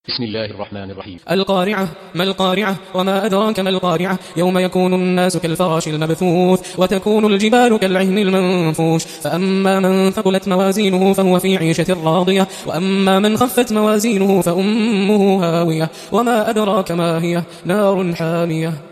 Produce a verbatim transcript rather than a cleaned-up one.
بسم الله الرحمن الرحيم. القارعة. ما القارعة؟ وما أدراك ما القارعة؟ يوم يكون الناس كالفراش المبثوث وتكون الجبال كالعهن المنفوش فأما من ثقلت موازينه فهو في عيشة راضية وأما من خفت موازينه فأمه هاوية وما أدراك ما هي؟ نار حامية.